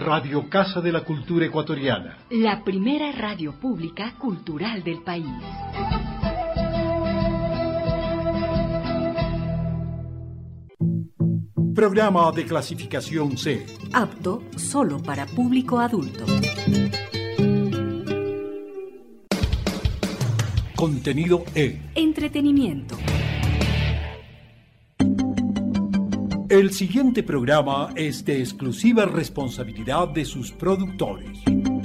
Radio Casa de la Cultura Ecuatoriana. La primera radio pública cultural del país. Programa de clasificación C. Apto solo para público adulto. Contenido E. Entretenimiento. El siguiente programa es de exclusiva responsabilidad de sus productores.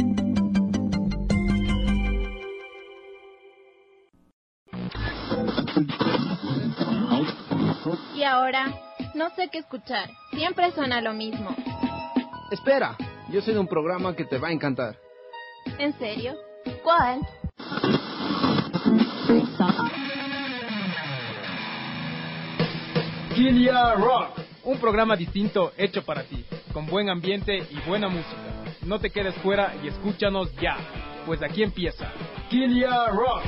Y ahora, no sé qué escuchar. Siempre suena lo mismo. Espera, yo sé de un programa que te va a encantar. ¿En serio? ¿Cuál? Kilia Rock, un programa distinto hecho para ti, con buen ambiente y buena música. No te quedes fuera y escúchanos ya, pues aquí empieza Kilia Rock.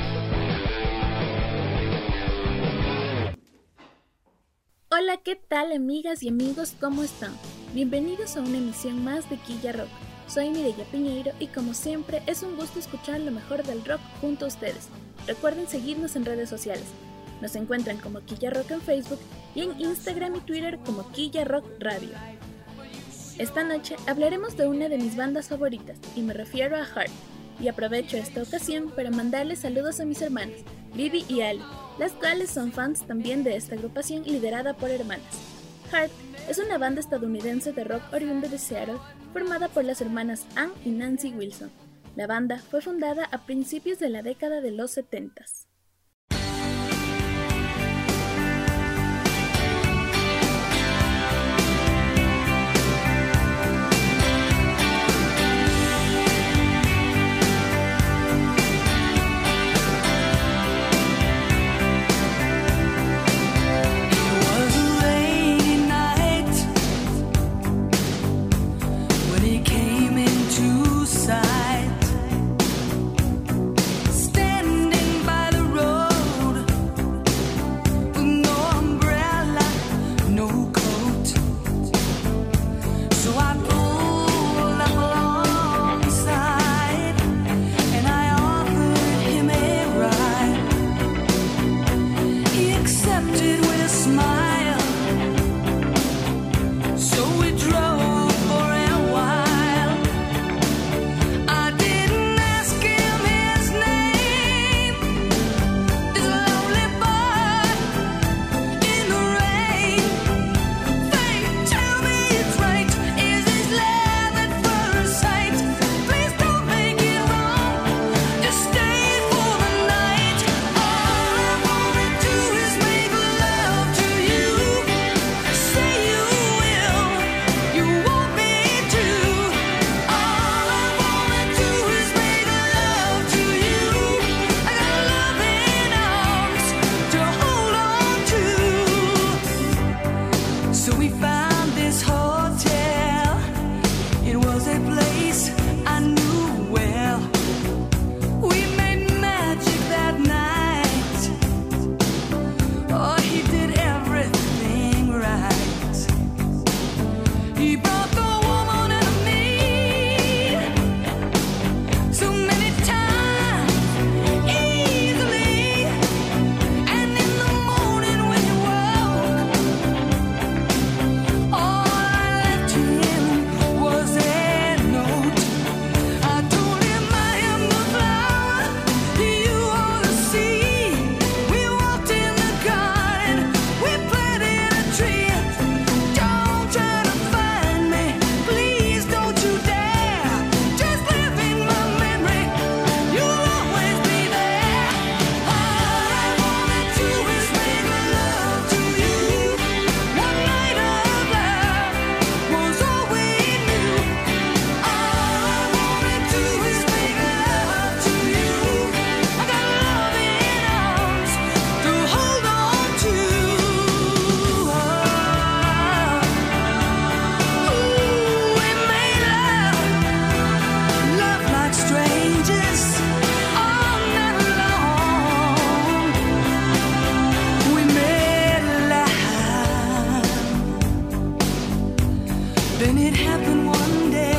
Hola, ¿qué tal amigas y amigos? ¿Cómo están? Bienvenidos a una emisión más de Quilla Rock. Soy Mireya Piñeiro y como siempre es un gusto escuchar lo mejor del rock junto a ustedes. Recuerden seguirnos en redes sociales. Nos encuentran como Quilla Rock en Facebook y en Instagram y Twitter como Quilla Rock Radio. Esta noche hablaremos de una de mis bandas favoritas y me refiero a Heart. Y aprovecho esta ocasión para mandarles saludos a mis hermanas, Vivi y Ali, las cuales son fans también de esta agrupación liderada por hermanas. Heart es una banda estadounidense de rock oriunda de Seattle, formada por las hermanas Ann y Nancy Wilson. La banda fue fundada a principios de la década de los 70s. Then it happened one day.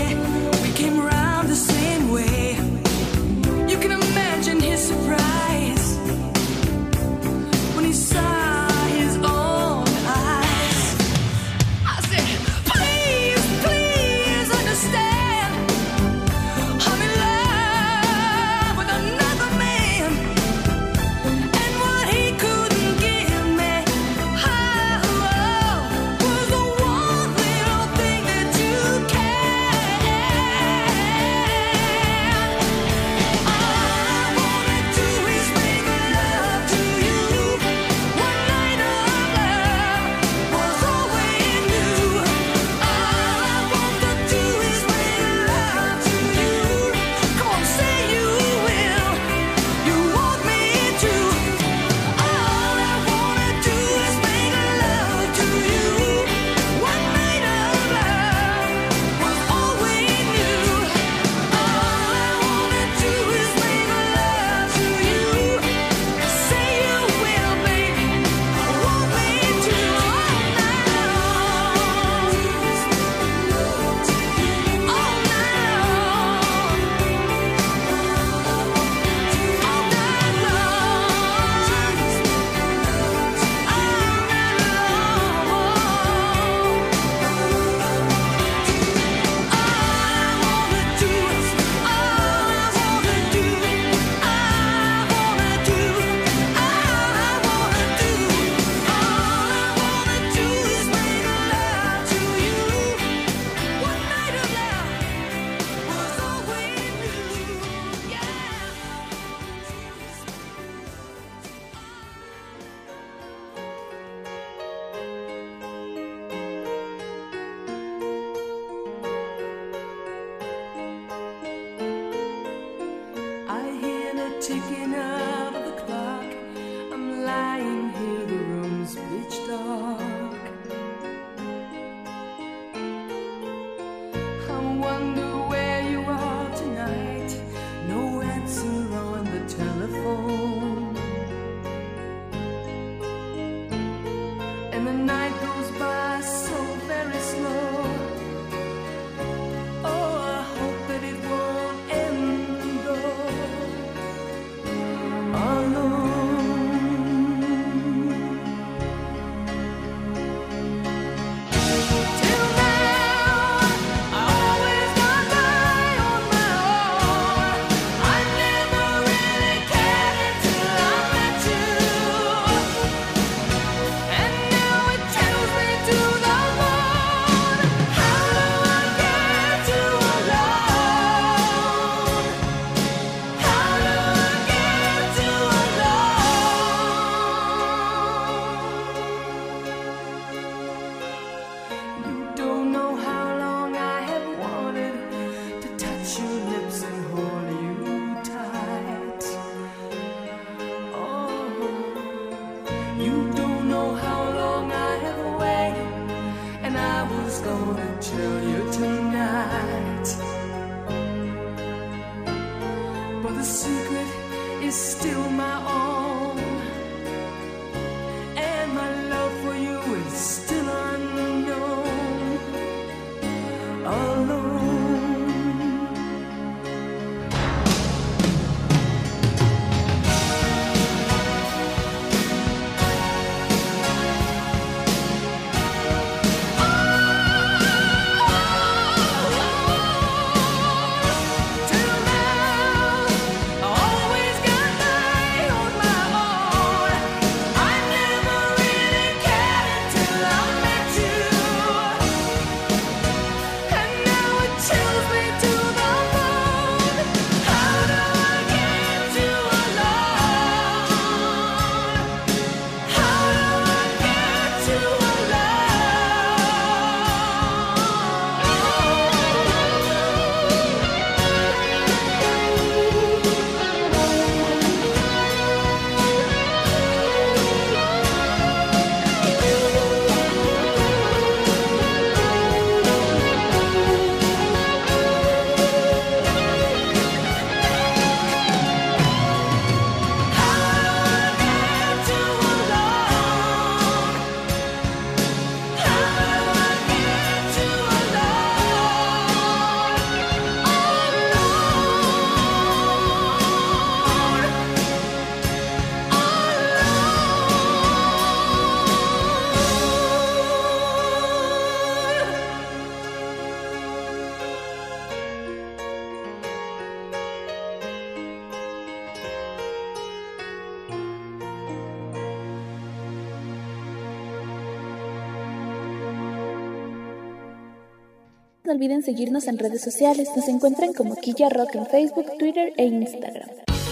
no olviden seguirnos en redes sociales. Nos encuentran como Quilla Rock en Facebook, Twitter e Instagram.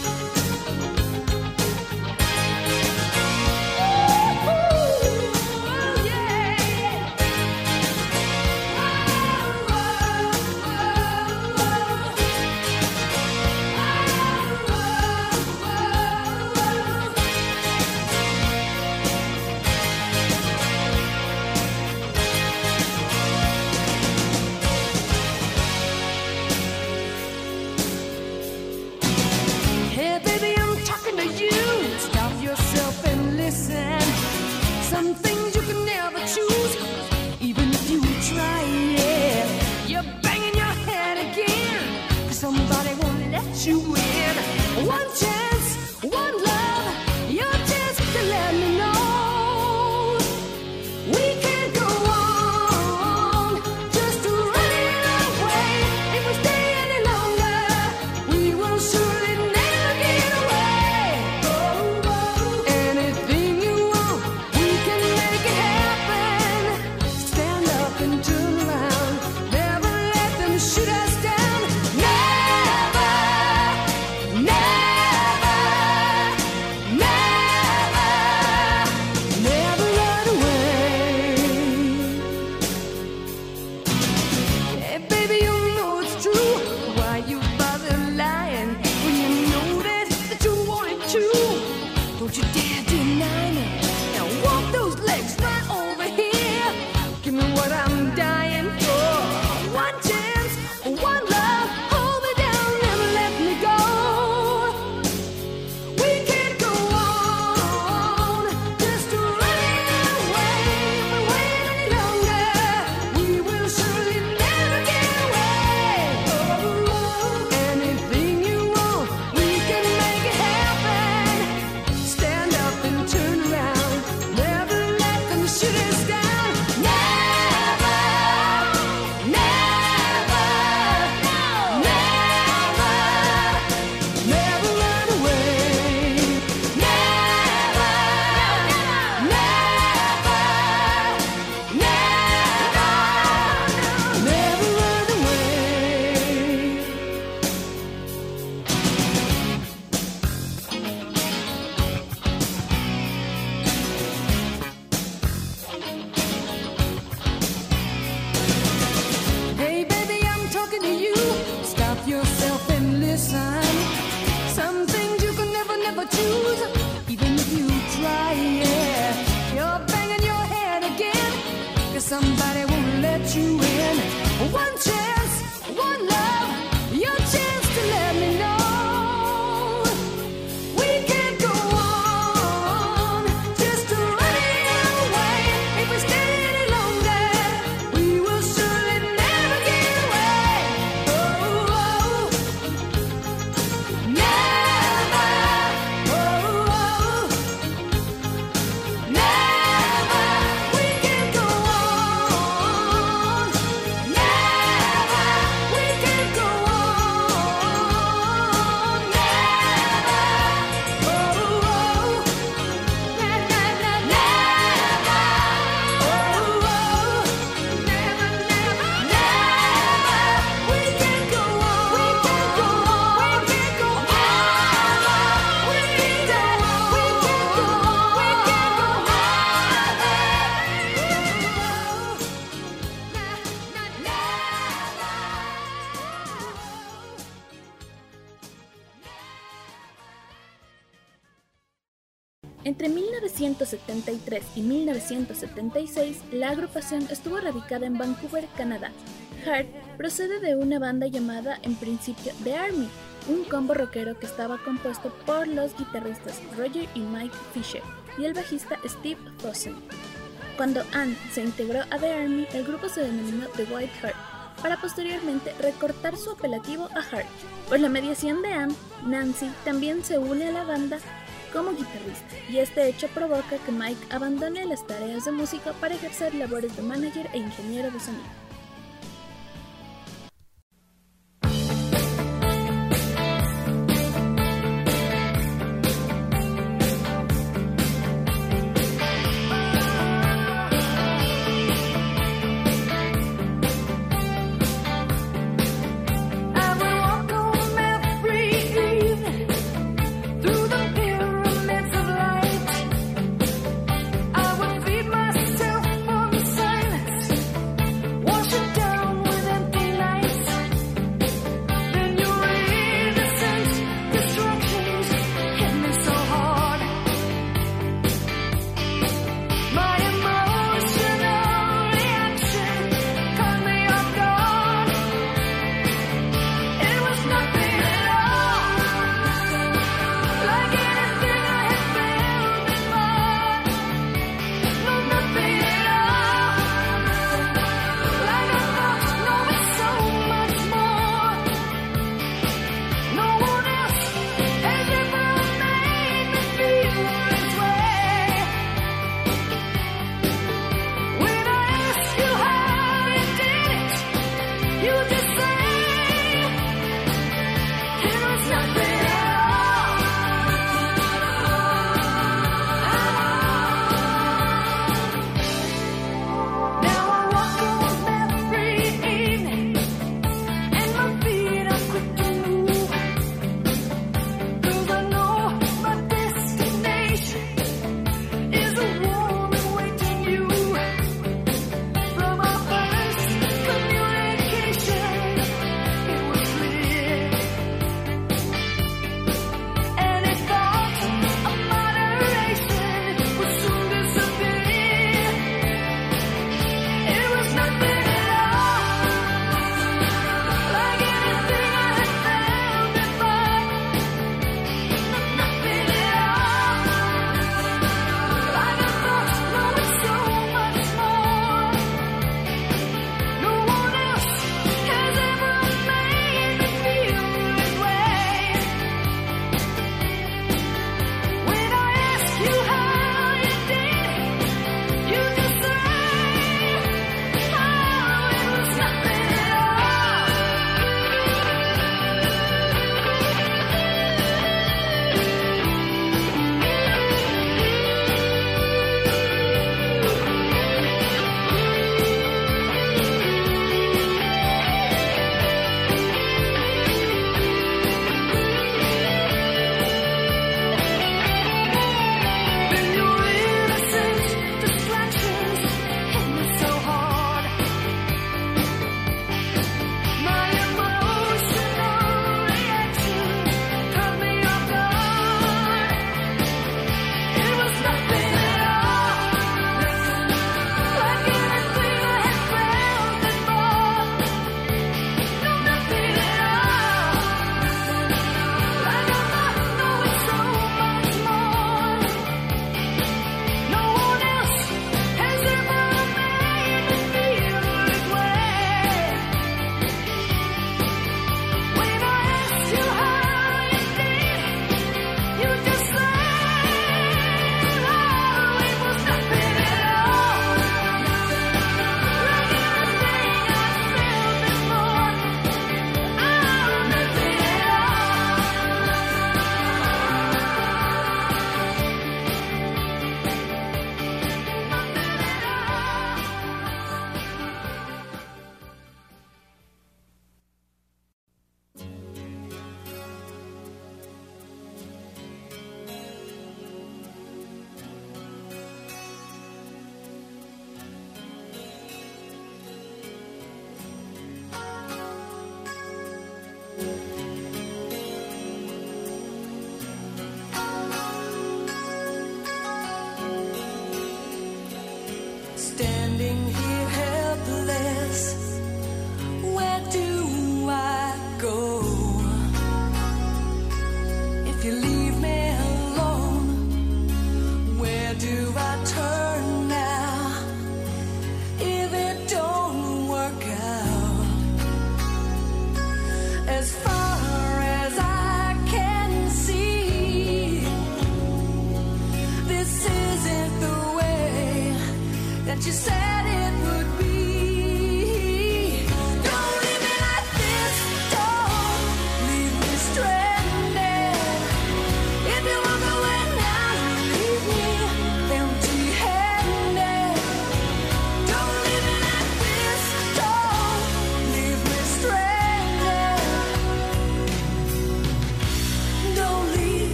Some things you can never choose, even if you try, yeah. You're banging your head again, 'cause somebody won't let you in. One chance, one love, your chance to let me know. We can't go on, just running away. If we stay any longer, we will surely never get away. Anything you want, we can make it happen. Stand up and turn around. Never let them shoot us down. Never, never, never, never run away. Hey, baby, you know it's true. Why you bother lying when you know that you wanted to? Don't you dare deny me. Now walk those legs right over here. Give me what I'm dying for. One chance, one love. Hold me down, never let me go. We can't go on, just running away. If we wait any longer, we will surely never get away. Anything you want, we can make it happen. Stand up and turn around. Never let them shoot us down. Never, never, never, never run away. Never, never, never run away. Hey baby, I'm talking to you. Stop yourself and listen. Some things you can never, never choose, even if you try, yeah. You're banging your head again, 'cause somebody won't let you in. One chance, one love, your chance to let me know. We can't go on, just running away. If we stay any longer, we will surely never get away. Never, never, we can't go on. Never, we can't go on. Entre 1973 y 1976, la agrupación estuvo radicada en Vancouver, Canadá. Heart procede de una banda llamada en principio The Army, un combo rockero que estaba compuesto por los guitarristas Roger y Mike Fisher y el bajista Steve Fossen. Cuando Ann se integró a The Army, el grupo se denominó The White Heart, para posteriormente recortar su apelativo a Heart. Por la mediación de Ann, Nancy también se une a la banda como guitarrista, y este hecho provoca que Mike abandone las tareas de músico para ejercer labores de manager e ingeniero de sonido.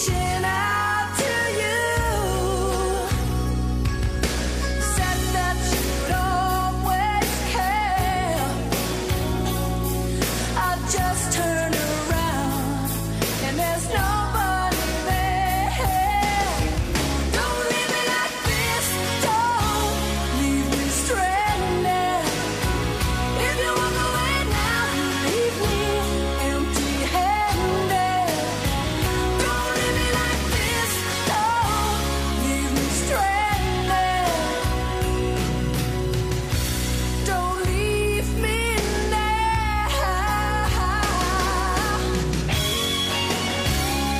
reaching out to you, said that you'd always care. I just turn around and there's nobody there. Don't leave me like this, don't leave me stranded. If you walk away now, you leave me empty-handed. Don't leave me like this, don't leave me stranded. Don't leave me now.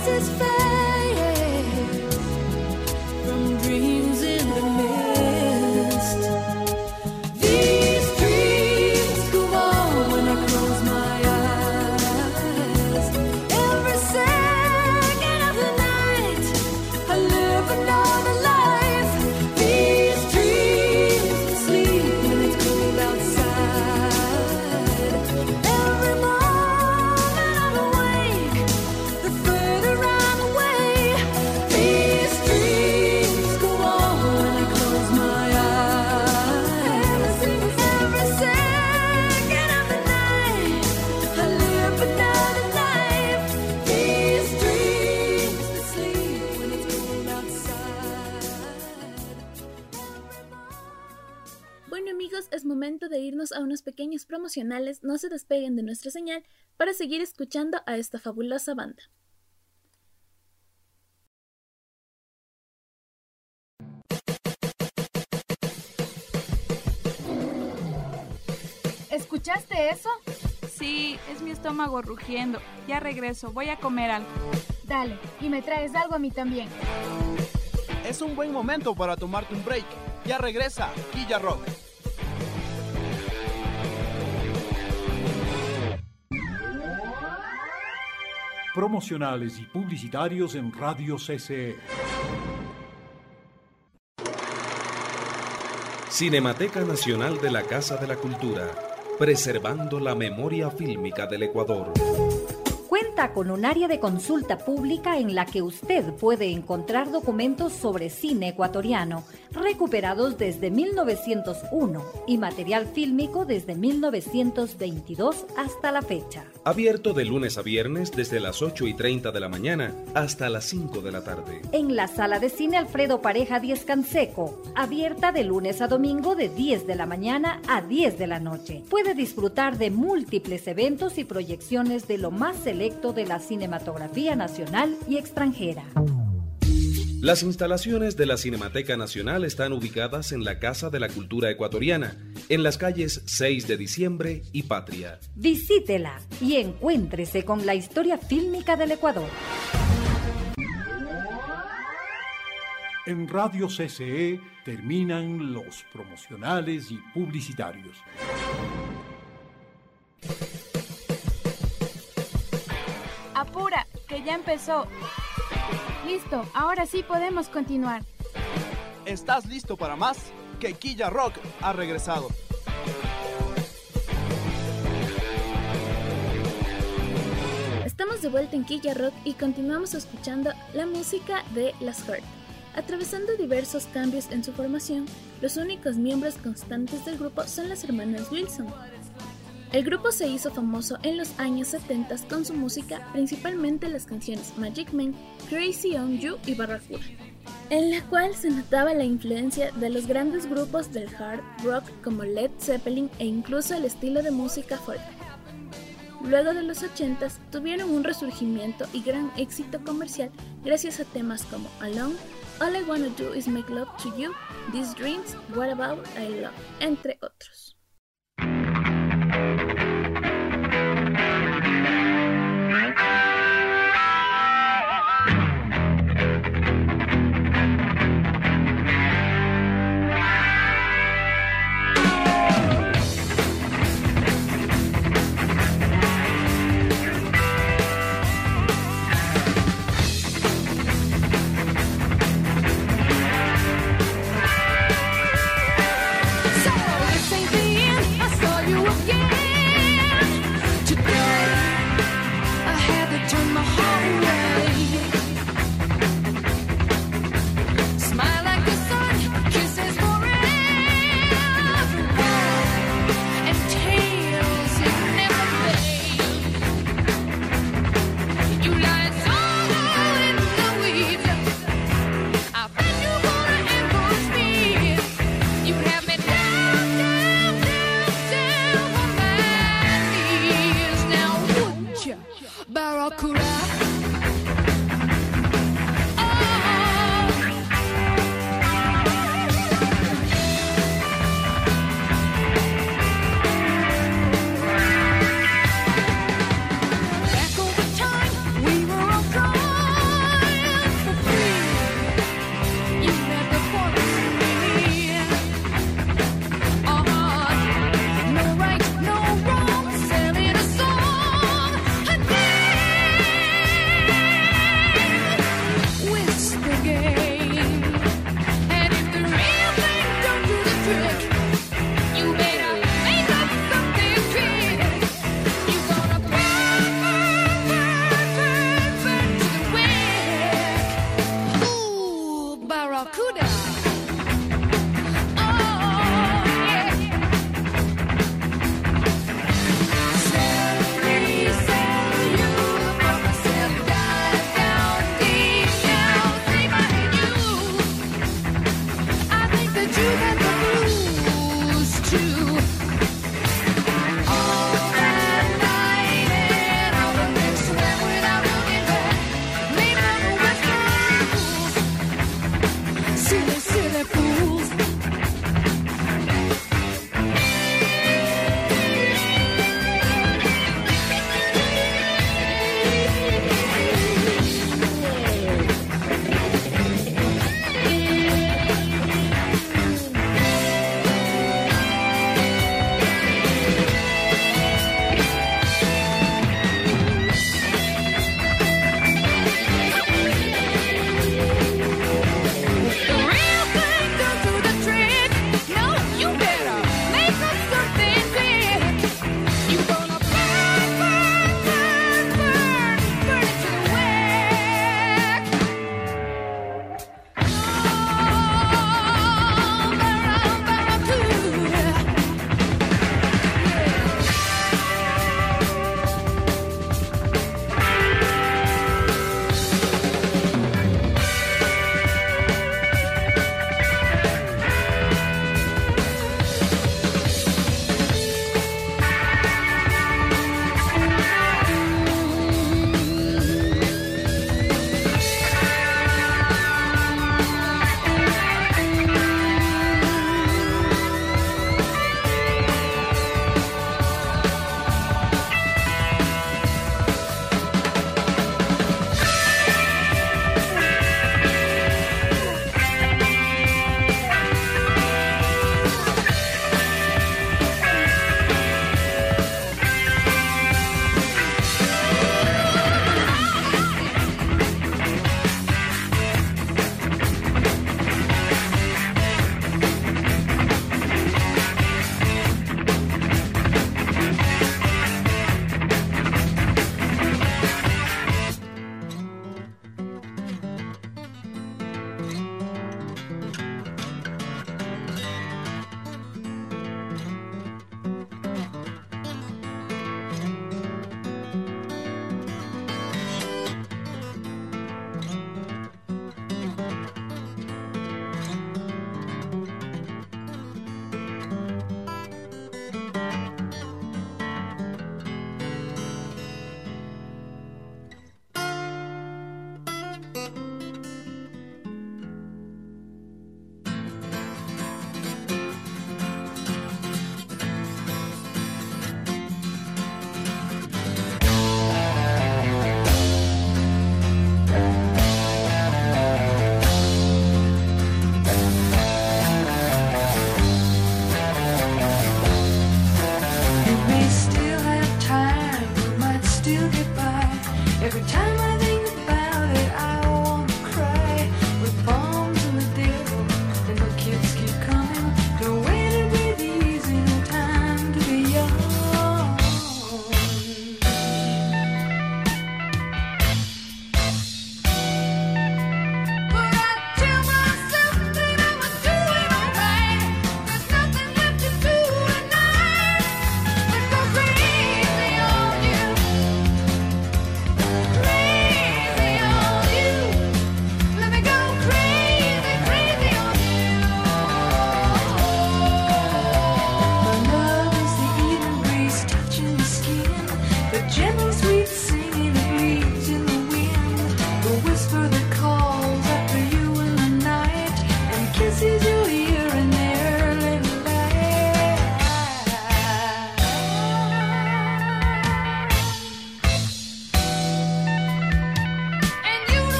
chances fade from dreams in the mist. These dreams go on when I close my eyes. Every second of the night I live another life. These dreams sleep when it's cold outside. Every moment I'm awake, the further I'm away. These dreams go on when I close my eyes. Every second of the night I live another life. These dreams that sleep when it's cold outside. Bueno amigos, es momento de irnos a unos pequeños promocionales. No se despeguen de nuestra señal para seguir escuchando a esta fabulosa banda. ¿Escuchaste eso? Sí, es mi estómago rugiendo. Ya regreso, voy a comer algo. Dale, y me traes algo a mí también. Es un buen momento para tomarte un break. Ya regresa Quilla Rock. Promocionales y publicitarios en Radio CCE. Cinemateca Nacional de la Casa de la Cultura, preservando la memoria fílmica del Ecuador. Cuenta con un área de consulta pública en la que usted puede encontrar documentos sobre cine ecuatoriano, recuperados desde 1901 y material fílmico desde 1922 hasta la fecha. Abierto de lunes a viernes desde las 8:30 de la mañana hasta las 5 de la tarde. En la sala de cine Alfredo Pareja 10 Canseco, abierta de lunes a domingo de 10 de la mañana a 10 de la noche. Puede disfrutar de múltiples eventos y proyecciones de lo más selecto de la cinematografía nacional y extranjera. Las instalaciones de la Cinemateca Nacional están ubicadas en la Casa de la Cultura Ecuatoriana, en las calles 6 de Diciembre y Patria. Visítela y encuéntrese con la historia fílmica del Ecuador. En Radio CCE terminan los promocionales y publicitarios. Apura, que ya empezó. Listo, ahora sí podemos continuar. ¿Estás listo para más? Que Quilla Rock ha regresado. Estamos de vuelta en Quilla Rock y continuamos escuchando la música de Las Heart. Atravesando diversos cambios en su formación, los únicos miembros constantes del grupo son las hermanas Wilson. El grupo se hizo famoso en los años 70 con su música, principalmente las canciones Magic Man, Crazy on You y Barracuda, en la cual se notaba la influencia de los grandes grupos del hard rock como Led Zeppelin e incluso el estilo de música folk. Luego de los 80s tuvieron un resurgimiento y gran éxito comercial gracias a temas como Alone, All I Wanna Do Is Make Love to You, These Dreams, What About I Love, entre otros. So this ain't the that you got the blues too. All that night and all the next went without looking back. Maybe the Western rules. Silly, silly fools. The real thing goes through the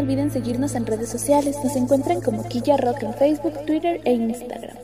olviden seguirnos en redes sociales. Nos encuentran como Quilla Rock en Facebook, Twitter e Instagram.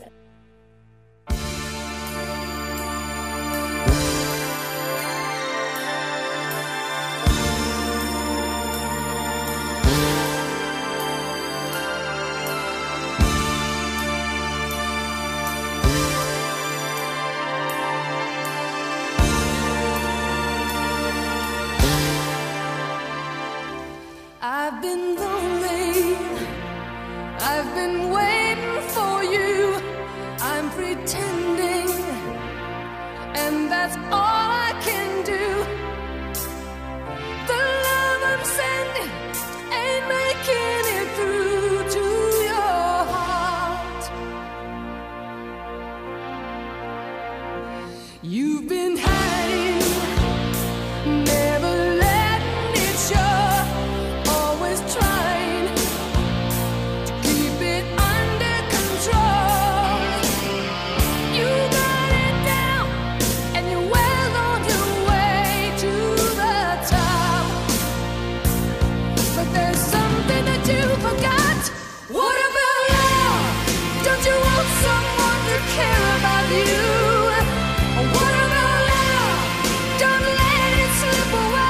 I've been lonely, I've been waiting for you, I'm pretending, and that's all I can do. The love I'm sending ain't making it through to your heart. You've been hiding, never letting it show. Trying to keep it under control. You got it down, and you're well on your way to the top. But there's something that you forgot. What about love? Don't you want someone to care about you? What about love? Don't let it slip away.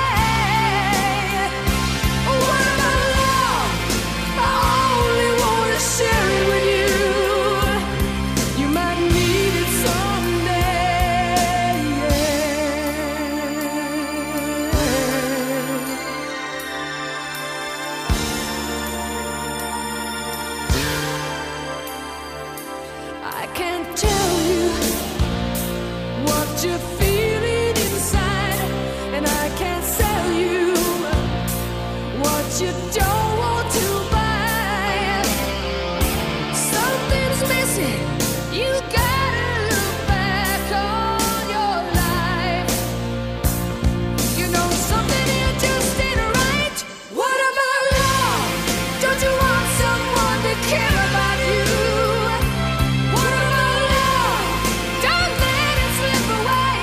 Share it with you. You might need it someday. I can't tell you what you're feeling inside, and I can't sell you what you don't want to buy. You gotta look back on your life. You know something here just ain't right. What about love? Don't you want someone to care about you? What about love? Don't let it slip away.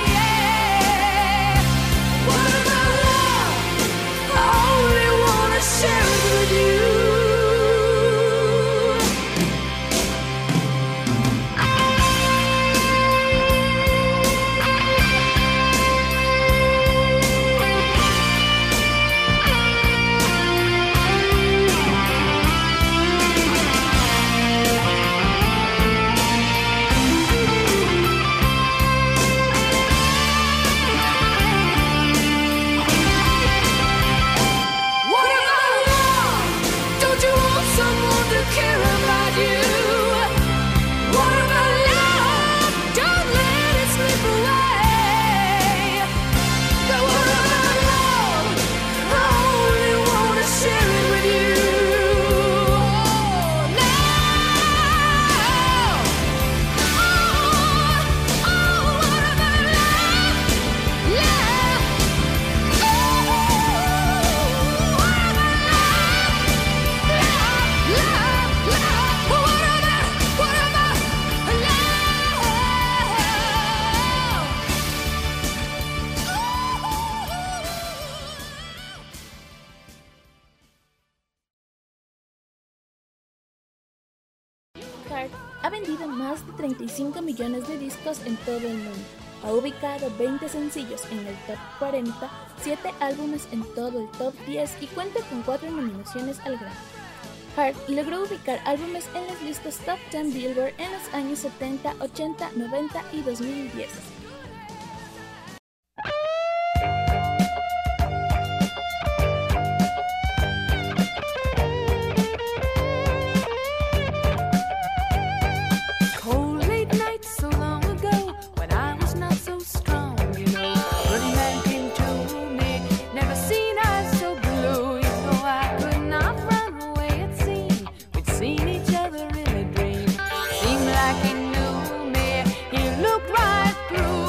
What about love? I only wanna share it with you. Heart ha vendido más de 35 millones de discos en todo el mundo. Ha ubicado 20 sencillos en el Top 40, 7 álbumes en todo el Top 10 y cuenta con 4 nominaciones al Grammy. Heart logró ubicar álbumes en las listas Top 10 Billboard en los años 70, 80, 90 y 2010. Like he knew me, he looked right through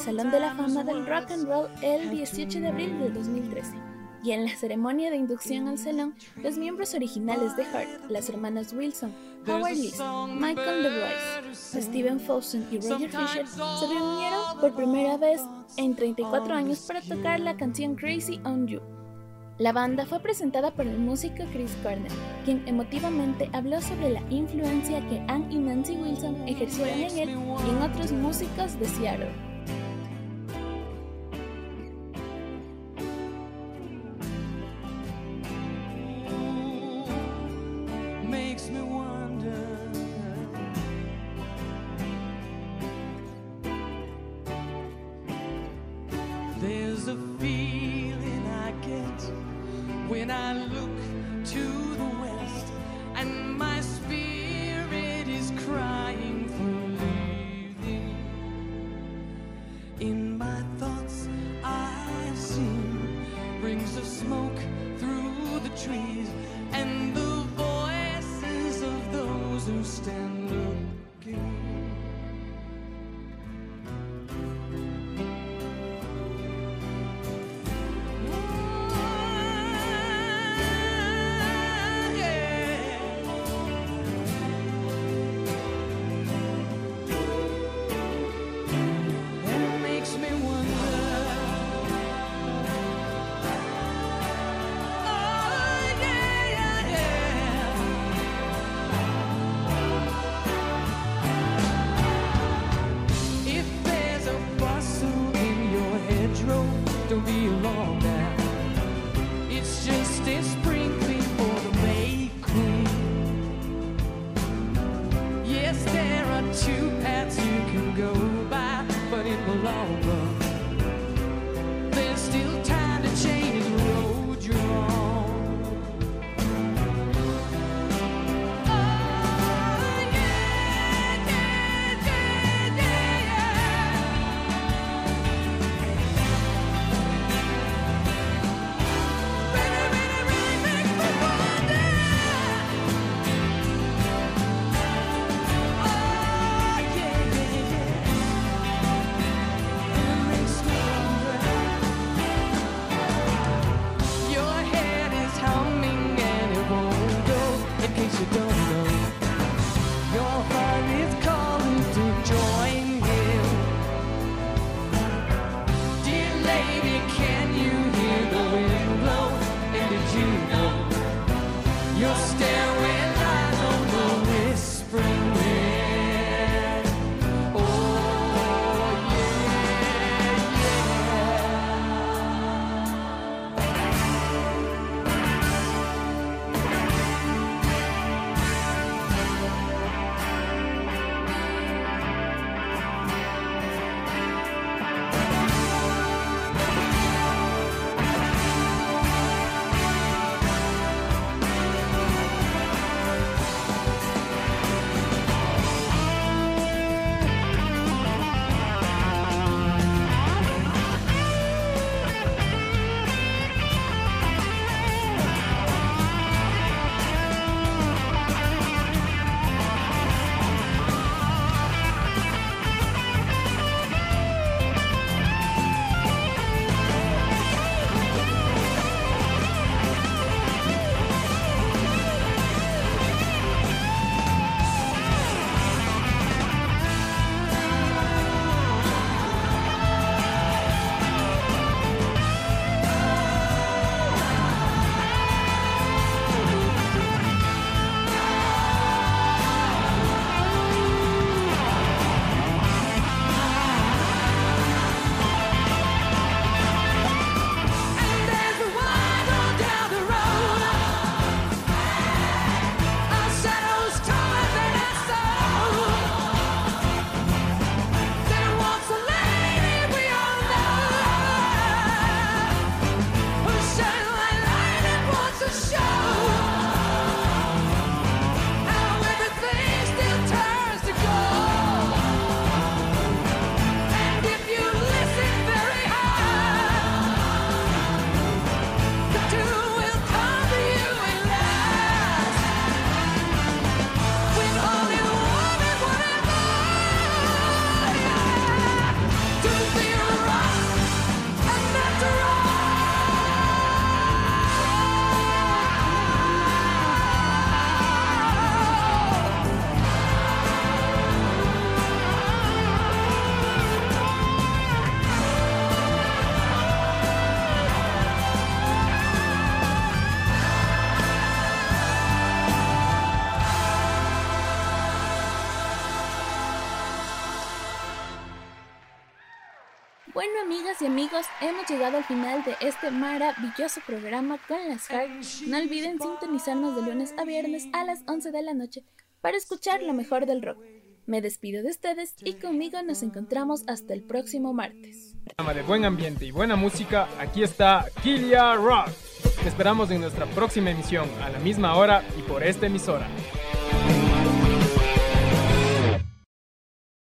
Salón de la Fama del Rock and Roll el 18 de abril del 2013. Y en la ceremonia de inducción al salón, los miembros originales de Heart, las hermanas Wilson, Howard Lee, Michael DeBrice, Stephen Fossen y Roger Fisher se reunieron por primera vez en 34 años para tocar la canción Crazy on You. La banda fue presentada por el músico Chris Cornell, quien emotivamente habló sobre la influencia que Ann y Nancy Wilson ejercieron en él y en otros músicos de Seattle. Makes me wonder. There's a feeling I get when I look to the west, and my spirit is crying for leaving. In my thoughts I've seen rings of smoke through the trees, and the voices of those who stand looking. Don't be alone now. It's just a sprinkling for the May Queen. Yes, there are two paths you can go by, but in the long run, there's still time to change the road you're on. Bueno, amigas y amigos, hemos llegado al final de este maravilloso programa con las Heart. No olviden sintonizarnos de lunes a viernes a las 11 de la noche para escuchar lo mejor del rock. Me despido de ustedes y conmigo nos encontramos hasta el próximo martes. De buen ambiente y buena música, aquí está Kilia Rock. Te esperamos en nuestra próxima emisión a la misma hora y por esta emisora.